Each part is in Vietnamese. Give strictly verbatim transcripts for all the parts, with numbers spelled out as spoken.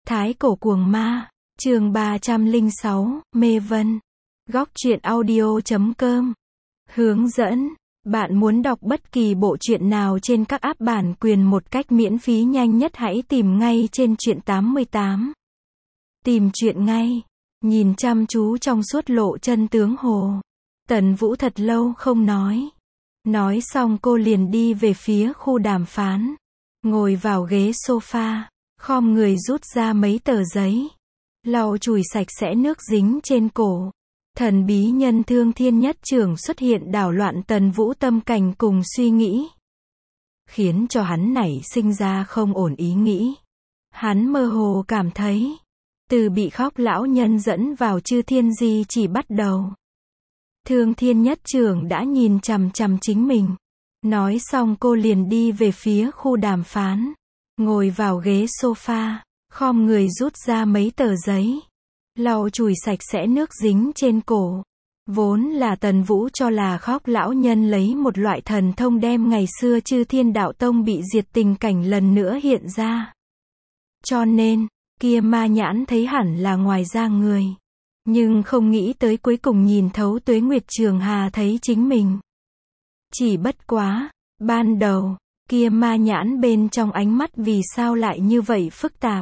Thái cổ cuồng ma, chương ba trăm lẻ sáu, Mê Vân. Góc truyện audio chấm com. Hướng dẫn. Bạn muốn đọc bất kỳ bộ truyện nào trên các app bản quyền một cách miễn phí nhanh nhất hãy tìm ngay trên truyện tám mươi tám. Tìm truyện ngay. Nhìn chăm chú trong suốt lộ chân tướng hồ. Tần Vũ thật lâu không nói. Nói xong cô liền đi về phía khu đàm phán. Ngồi vào ghế sofa, khom người rút ra mấy tờ giấy. Lau chùi sạch sẽ nước dính trên cổ. Thần bí nhân Thương Thiên Nhất Trưởng xuất hiện đảo loạn Tần Vũ tâm cảnh cùng suy nghĩ. Khiến cho hắn nảy sinh ra không ổn ý nghĩ. Hắn mơ hồ cảm thấy, từ bị khóc lão nhân dẫn vào Chư Thiên Di chỉ bắt đầu. Thương Thiên Nhất Trưởng đã nhìn chằm chằm chính mình. Nói xong cô liền đi về phía khu đàm phán. Ngồi vào ghế sofa, khom người rút ra mấy tờ giấy. Lau chùi sạch sẽ nước dính trên cổ. Vốn là Tần Vũ cho là khóc lão nhân lấy một loại thần thông đem ngày xưa Chư Thiên Đạo Tông bị diệt tình cảnh lần nữa hiện ra. Cho nên, kia ma nhãn thấy hẳn là ngoài ra người. Nhưng không nghĩ tới cuối cùng nhìn thấu Tuế Nguyệt Trường Hà thấy chính mình. Chỉ bất quá, ban đầu, kia ma nhãn bên trong ánh mắt vì sao lại như vậy phức tạp.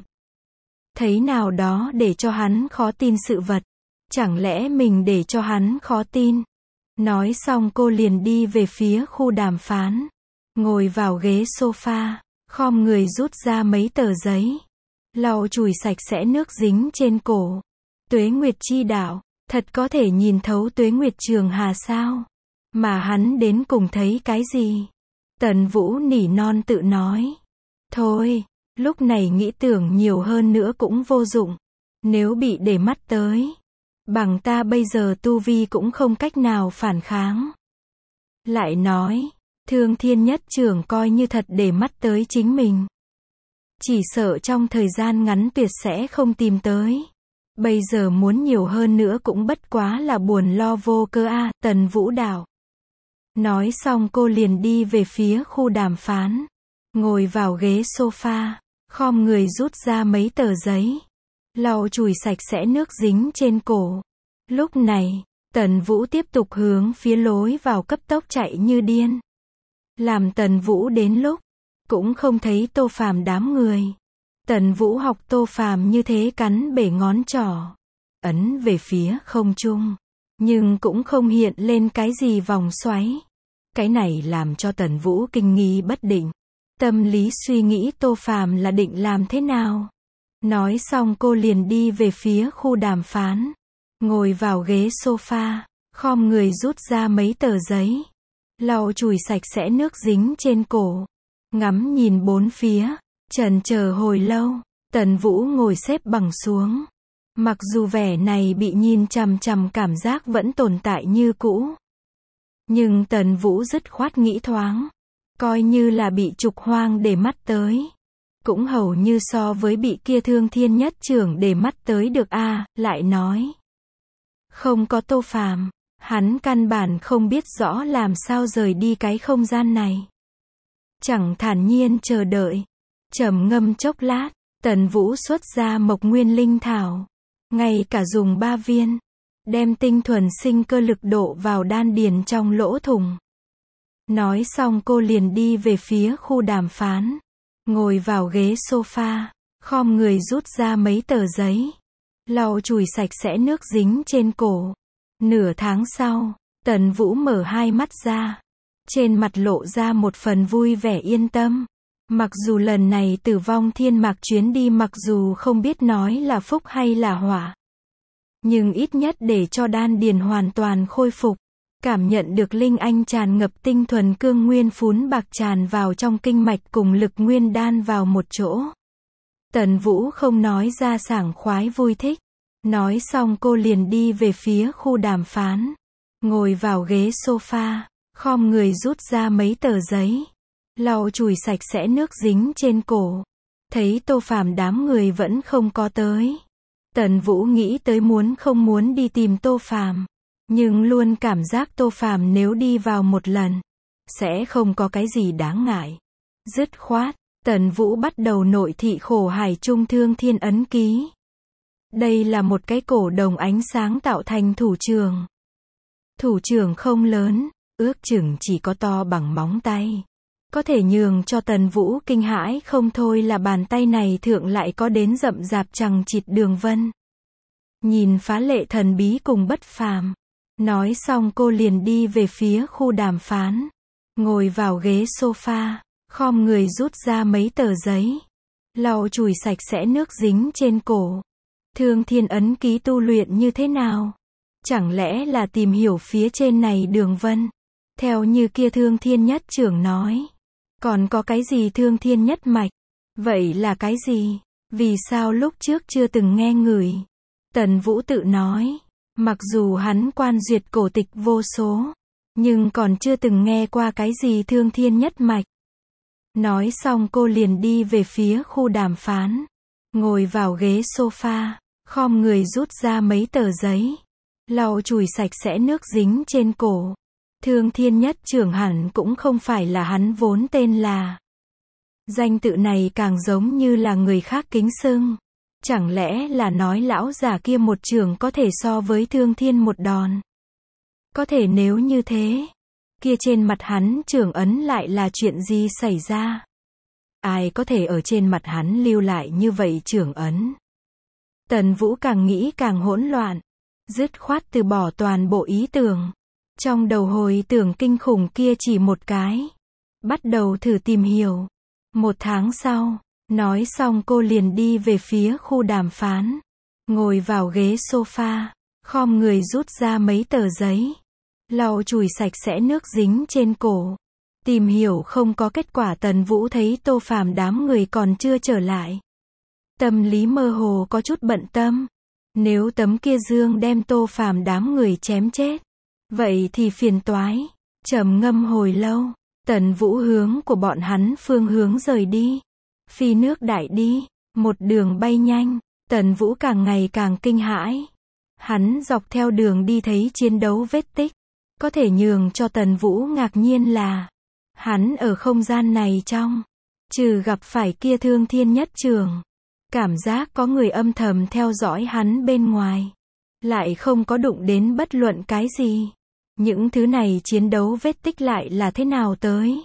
Thấy nào đó để cho hắn khó tin sự vật. Chẳng lẽ mình để cho hắn khó tin. Nói xong cô liền đi về phía khu đàm phán. Ngồi vào ghế sofa, khom người rút ra mấy tờ giấy. Lau chùi sạch sẽ nước dính trên cổ. Tuế Nguyệt chi đạo, thật có thể nhìn thấu Tuế Nguyệt Trường Hà sao? Mà hắn đến cùng thấy cái gì? Tần Vũ nỉ non tự nói. Thôi, lúc này nghĩ tưởng nhiều hơn nữa cũng vô dụng. Nếu bị để mắt tới, bằng ta bây giờ tu vi cũng không cách nào phản kháng. Lại nói, Thương Thiên Nhất Trưởng coi như thật để mắt tới chính mình. Chỉ sợ trong thời gian ngắn tuyệt sẽ không tìm tới. Bây giờ muốn nhiều hơn nữa cũng bất quá là buồn lo vô cơ a. À, Tần Vũ đạo. Nói xong cô liền đi về phía khu đàm phán. Ngồi vào ghế sofa, khom người rút ra mấy tờ giấy. Lau chùi sạch sẽ nước dính trên cổ. Lúc này, Tần Vũ tiếp tục hướng phía lối vào cấp tốc chạy như điên. Làm Tần Vũ đến lúc, cũng không thấy Tô Phàm đám người. Tần Vũ học Tô Phàm như thế cắn bể ngón trỏ. Ấn về phía không trung. Nhưng cũng không hiện lên cái gì vòng xoáy. Cái này làm cho Tần Vũ kinh nghi bất định. Tâm lý suy nghĩ Tô Phàm là định làm thế nào. Nói xong cô liền đi về phía khu đàm phán. Ngồi vào ghế sofa, khom người rút ra mấy tờ giấy. Lau chùi sạch sẽ nước dính trên cổ. Ngắm nhìn bốn phía, chần chờ hồi lâu, Tần Vũ ngồi xếp bằng xuống. Mặc dù vẻ này bị nhìn chằm chằm cảm giác vẫn tồn tại như cũ. Nhưng Tần Vũ dứt khoát nghĩ thoáng. Coi như là bị trục hoang để mắt tới. Cũng hầu như so với bị kia Thương Thiên Nhất Trưởng để mắt tới được a. À, lại nói. Không có Tô Phàm, hắn căn bản không biết rõ làm sao rời đi cái không gian này. Chẳng thản nhiên chờ đợi. Trầm ngâm chốc lát, Tần Vũ xuất ra Mộc Nguyên Linh Thảo. Ngay cả dùng ba viên. Đem tinh thuần sinh cơ lực độ vào đan điền trong lỗ thủng. Nói xong cô liền đi về phía khu đàm phán. Ngồi vào ghế sofa, khom người rút ra mấy tờ giấy. Lau chùi sạch sẽ nước dính trên cổ. Nửa tháng sau, Tần Vũ mở hai mắt ra. Trên mặt lộ ra một phần vui vẻ yên tâm. Mặc dù lần này Tử Vong Thiên Mạc chuyến đi mặc dù không biết nói là phúc hay là họa. Nhưng ít nhất để cho đan điền hoàn toàn khôi phục. Cảm nhận được linh anh tràn ngập tinh thuần cương nguyên phún bạc tràn vào trong kinh mạch cùng lực nguyên đan vào một chỗ. Tần Vũ không nói ra sảng khoái vui thích. Nói xong cô liền đi về phía khu đàm phán. Ngồi vào ghế sofa, khom người rút ra mấy tờ giấy. Lau chùi sạch sẽ nước dính trên cổ. Thấy Tô Phàm đám người vẫn không có tới. Tần Vũ nghĩ tới muốn không muốn đi tìm Tô Phàm. Nhưng luôn cảm giác Tô Phàm nếu đi vào một lần, sẽ không có cái gì đáng ngại. Dứt khoát, Tần Vũ bắt đầu nội thị khổ hải trung thương thiên ấn ký. Đây là một cái cổ đồng ánh sáng tạo thành thủ trưởng. Thủ trưởng không lớn, ước chừng chỉ có to bằng móng tay. Có thể nhường cho Tần Vũ kinh hãi không thôi là bàn tay này thượng lại có đến rậm rạp chằng chịt đường vân. Nhìn phá lệ thần bí cùng bất phàm. Nói xong cô liền đi về phía khu đàm phán. Ngồi vào ghế sofa, khom người rút ra mấy tờ giấy. Lau chùi sạch sẽ nước dính trên cổ. Thương thiên ấn ký tu luyện như thế nào? Chẳng lẽ là tìm hiểu phía trên này đường vân? Theo như kia thương thiên nhất trưởng nói. Còn có cái gì thương thiên nhất mạch? Vậy là cái gì? Vì sao lúc trước chưa từng nghe ngửi? Tần Vũ tự nói. Mặc dù hắn quan duyệt cổ tịch vô số. Nhưng còn chưa từng nghe qua cái gì thương thiên nhất mạch. Nói xong cô liền đi về phía khu đàm phán. Ngồi vào ghế sofa, khom người rút ra mấy tờ giấy. Lau chùi sạch sẽ nước dính trên cổ. Thương thiên nhất trưởng hẳn cũng không phải là hắn vốn tên là. Danh tự này càng giống như là người khác kính xưng. Chẳng lẽ là nói lão già kia một trường có thể so với thương thiên một đòn? Có thể nếu như thế, kia trên mặt hắn trưởng ấn lại là chuyện gì xảy ra? Ai có thể ở trên mặt hắn lưu lại như vậy trưởng ấn? Tần Vũ càng nghĩ càng hỗn loạn, dứt khoát từ bỏ toàn bộ ý tưởng. Trong đầu hồi tưởng kinh khủng kia chỉ một cái. Bắt đầu thử tìm hiểu. Một tháng sau, nói xong cô liền đi về phía khu đàm phán. Ngồi vào ghế sofa, khom người rút ra mấy tờ giấy. Lau chùi sạch sẽ nước dính trên cổ. Tìm hiểu không có kết quả. Tần Vũ thấy Tô Phàm đám người còn chưa trở lại. Tâm lý mơ hồ có chút bận tâm. Nếu tấm kia dương đem Tô Phàm đám người chém chết, vậy thì phiền toái. Trầm ngâm hồi lâu, Tần Vũ hướng của bọn hắn phương hướng rời đi. Phi nước đại đi, một đường bay nhanh. Tần Vũ càng ngày càng kinh hãi. Hắn dọc theo đường đi thấy chiến đấu vết tích. Có thể nhường cho Tần Vũ ngạc nhiên là, hắn ở không gian này trong, trừ gặp phải kia thương thiên nhất trường, cảm giác có người âm thầm theo dõi hắn bên ngoài, lại không có đụng đến bất luận cái gì. Những thứ này chiến đấu vết tích lại là thế nào tới?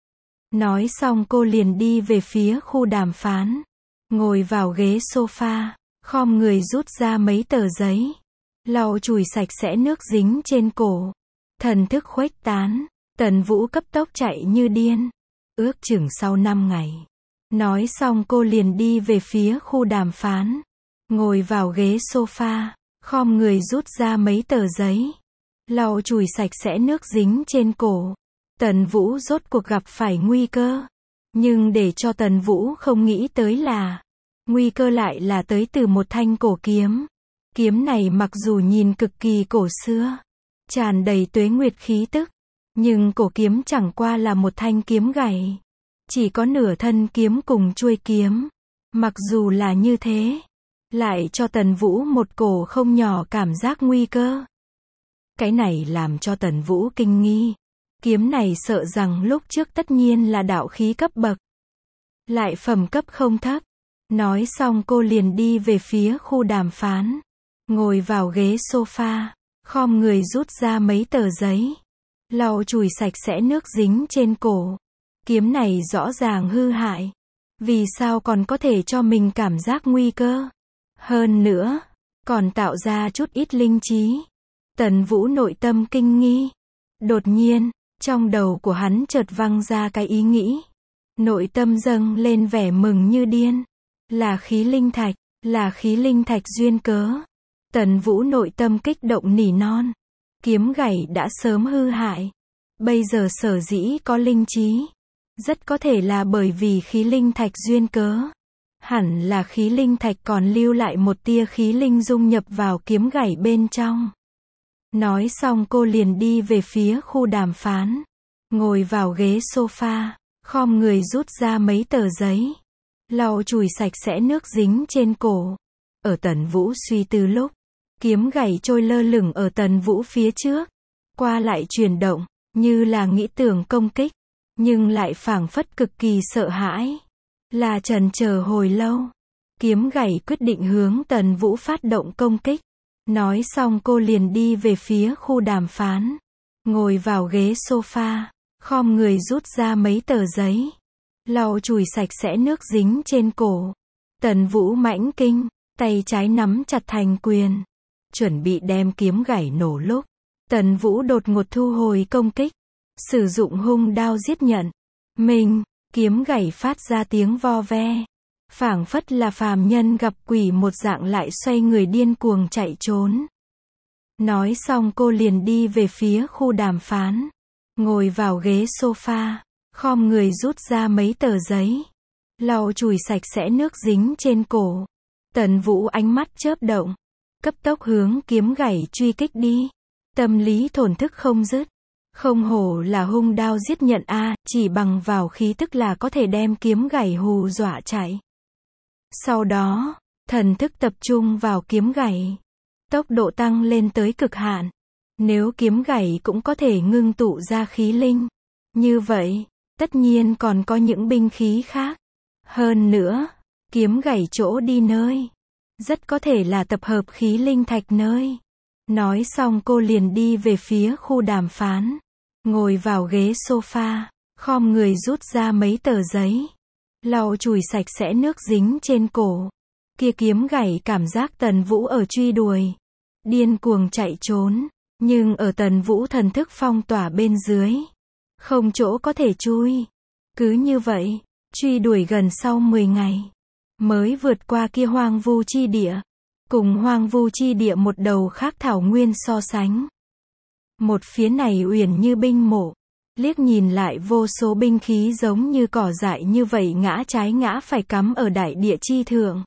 Nói xong cô liền đi về phía khu đàm phán. Ngồi vào ghế sofa, khom người rút ra mấy tờ giấy. Lau chùi sạch sẽ nước dính trên cổ. Thần thức khuếch tán, Tần Vũ cấp tốc chạy như điên. Ước chừng sau năm ngày. Nói xong cô liền đi về phía khu đàm phán. Ngồi vào ghế sofa, khom người rút ra mấy tờ giấy. Lau chùi sạch sẽ nước dính trên cổ. Tần Vũ rốt cuộc gặp phải nguy cơ. Nhưng để cho Tần Vũ không nghĩ tới là, nguy cơ lại là tới từ một thanh cổ kiếm. Kiếm này mặc dù nhìn cực kỳ cổ xưa, tràn đầy tuế nguyệt khí tức, nhưng cổ kiếm chẳng qua là một thanh kiếm gãy. Chỉ có nửa thân kiếm cùng chuôi kiếm. Mặc dù là như thế, lại cho Tần Vũ một cổ không nhỏ cảm giác nguy cơ. Cái này làm cho Tần Vũ kinh nghi. Kiếm này sợ rằng lúc trước tất nhiên là đạo khí cấp bậc. Lại phẩm cấp không thấp. Nói xong cô liền đi về phía khu đàm phán. Ngồi vào ghế sofa, khom người rút ra mấy tờ giấy. Lau chùi sạch sẽ nước dính trên cổ. Kiếm này rõ ràng hư hại. Vì sao còn có thể cho mình cảm giác nguy cơ? Hơn nữa, còn tạo ra chút ít linh trí. Tần Vũ nội tâm kinh nghi. Đột nhiên, trong đầu của hắn chợt văng ra cái ý nghĩ. Nội tâm dâng lên vẻ mừng như điên. Là khí linh thạch, là khí linh thạch duyên cớ. Tần Vũ nội tâm kích động nỉ non. Kiếm gãy đã sớm hư hại. Bây giờ sở dĩ có linh trí, rất có thể là bởi vì khí linh thạch duyên cớ. Hẳn là khí linh thạch còn lưu lại một tia khí linh dung nhập vào kiếm gãy bên trong. Nói xong cô liền đi về phía khu đàm phán. Ngồi vào ghế sofa, khom người rút ra mấy tờ giấy. Lau chùi sạch sẽ nước dính trên cổ. Ở Tần Vũ suy tư lúc, kiếm gãy trôi lơ lửng ở Tần Vũ phía trước. Qua lại chuyển động, như là nghĩ tưởng công kích, nhưng lại phảng phất cực kỳ sợ hãi. Là chần chờ hồi lâu. Kiếm gảy quyết định hướng Tần Vũ phát động công kích. Nói xong cô liền đi về phía khu đàm phán. Ngồi vào ghế sofa, khom người rút ra mấy tờ giấy. Lau chùi sạch sẽ nước dính trên cổ. Tần Vũ mãnh kinh, tay trái nắm chặt thành quyền. Chuẩn bị đem kiếm gảy nổ lúc. Tần Vũ đột ngột thu hồi công kích. Sử dụng hung đao giết nhận. Mình, kiếm gảy phát ra tiếng vo ve. Phảng phất là phàm nhân gặp quỷ một dạng lại xoay người điên cuồng chạy trốn. Nói xong cô liền đi về phía khu đàm phán. Ngồi vào ghế sofa, khom người rút ra mấy tờ giấy. Lau chùi sạch sẽ nước dính trên cổ. Tần Vũ ánh mắt chớp động. Cấp tốc hướng kiếm gảy truy kích đi. Tâm lý thổn thức không dứt. Không hổ là hung đao giết nhận a, chỉ bằng vào khí tức là có thể đem kiếm gảy hù dọa chạy. Sau đó, thần thức tập trung vào kiếm gảy. Tốc độ tăng lên tới cực hạn. Nếu kiếm gảy cũng có thể ngưng tụ ra khí linh. Như vậy, tất nhiên còn có những binh khí khác. Hơn nữa, kiếm gảy chỗ đi nơi. Rất có thể là tập hợp khí linh thạch nơi. Nói xong cô liền đi về phía khu đàm phán. Ngồi vào ghế sofa, khom người rút ra mấy tờ giấy. Lau chùi sạch sẽ nước dính trên cổ. Kia kiếm gảy cảm giác Tần Vũ ở truy đuổi. Điên cuồng chạy trốn. Nhưng ở Tần Vũ thần thức phong tỏa bên dưới. Không chỗ có thể chui. Cứ như vậy, truy đuổi gần sau mười ngày. Mới vượt qua kia hoang vu chi địa. Cùng hoang vu chi địa một đầu khác thảo nguyên so sánh. Một phía này uyển như binh mộ. Liếc nhìn lại vô số binh khí giống như cỏ dại như vậy ngã trái ngã phải cắm ở đại địa chi thượng.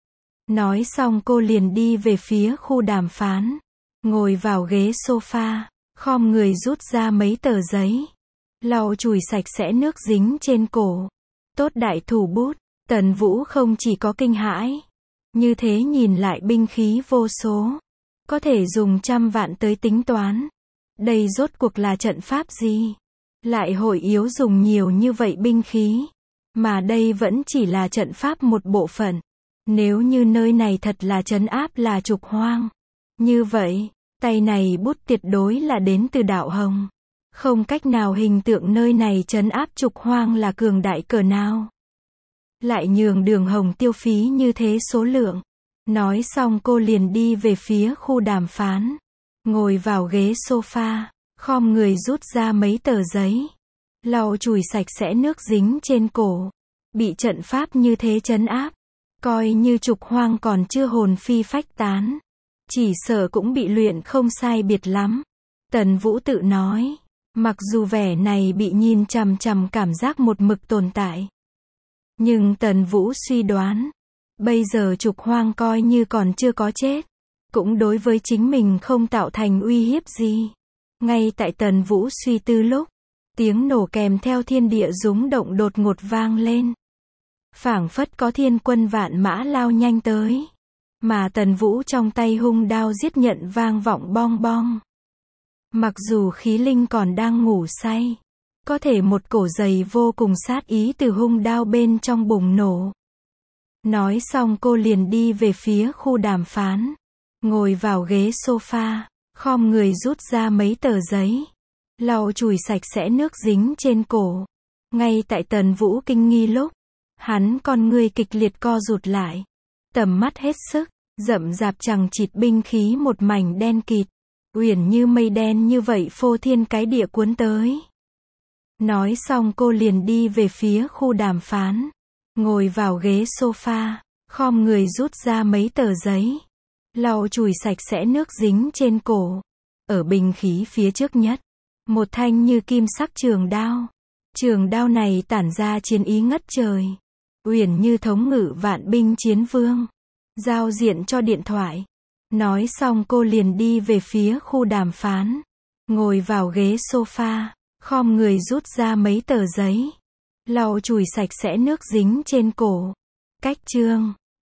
Nói xong cô liền đi về phía khu đàm phán. Ngồi vào ghế sofa, khom người rút ra mấy tờ giấy. Lau chùi sạch sẽ nước dính trên cổ. Tốt đại thủ bút, Tần Vũ không chỉ có kinh hãi. Như thế nhìn lại binh khí vô số. Có thể dùng trăm vạn tới tính toán. Đây rốt cuộc là trận pháp gì? Lại hội yếu dùng nhiều như vậy binh khí. Mà đây vẫn chỉ là trận pháp một bộ phận. Nếu như nơi này thật là trấn áp là trục hoang. Như vậy, tay này bút tuyệt đối là đến từ đạo hồng. Không cách nào hình tượng nơi này trấn áp trục hoang là cường đại cỡ nào. Lại nhường Đường Hồng tiêu phí như thế số lượng. Nói xong cô liền đi về phía khu đàm phán. Ngồi vào ghế sofa, khom người rút ra mấy tờ giấy. Lau chùi sạch sẽ nước dính trên cổ. Bị trận pháp như thế trấn áp. Coi như trục hoang còn chưa hồn phi phách tán. Chỉ sợ cũng bị luyện không sai biệt lắm. Tần Vũ tự nói. Mặc dù vẻ này bị nhìn chằm chằm cảm giác một mực tồn tại. Nhưng Tần Vũ suy đoán. Bây giờ trục hoang coi như còn chưa có chết. Cũng đối với chính mình không tạo thành uy hiếp gì. Ngay tại Tần Vũ suy tư lúc. Tiếng nổ kèm theo thiên địa rúng động đột ngột vang lên. Phảng phất có thiên quân vạn mã lao nhanh tới. Mà Tần Vũ trong tay hung đao giết nhận vang vọng bong bong. Mặc dù khí linh còn đang ngủ say. Có thể một cổ giày vô cùng sát ý từ hung đao bên trong bùng nổ. Nói xong cô liền đi về phía khu đàm phán. Ngồi vào ghế sofa, khom người rút ra mấy tờ giấy. Lau chùi sạch sẽ nước dính trên cổ. Ngay tại Tần Vũ kinh nghi lúc. Hắn con người kịch liệt co rụt lại. Tầm mắt hết sức, rậm rạp chằng chịt binh khí một mảnh đen kịt. Uyển như mây đen như vậy phô thiên cái địa cuốn tới. Nói xong cô liền đi về phía khu đàm phán. Ngồi vào ghế sofa, khom người rút ra mấy tờ giấy. Lau chùi sạch sẽ nước dính trên cổ. Ở binh khí phía trước nhất. Một thanh như kim sắc trường đao. Trường đao này tản ra chiến ý ngất trời. Uyển như thống ngự vạn binh chiến vương. Giao diện cho điện thoại. Nói xong cô liền đi về phía khu đàm phán. Ngồi vào ghế sofa, khom người rút ra mấy tờ giấy. Lau chùi sạch sẽ nước dính trên cổ. Cách chương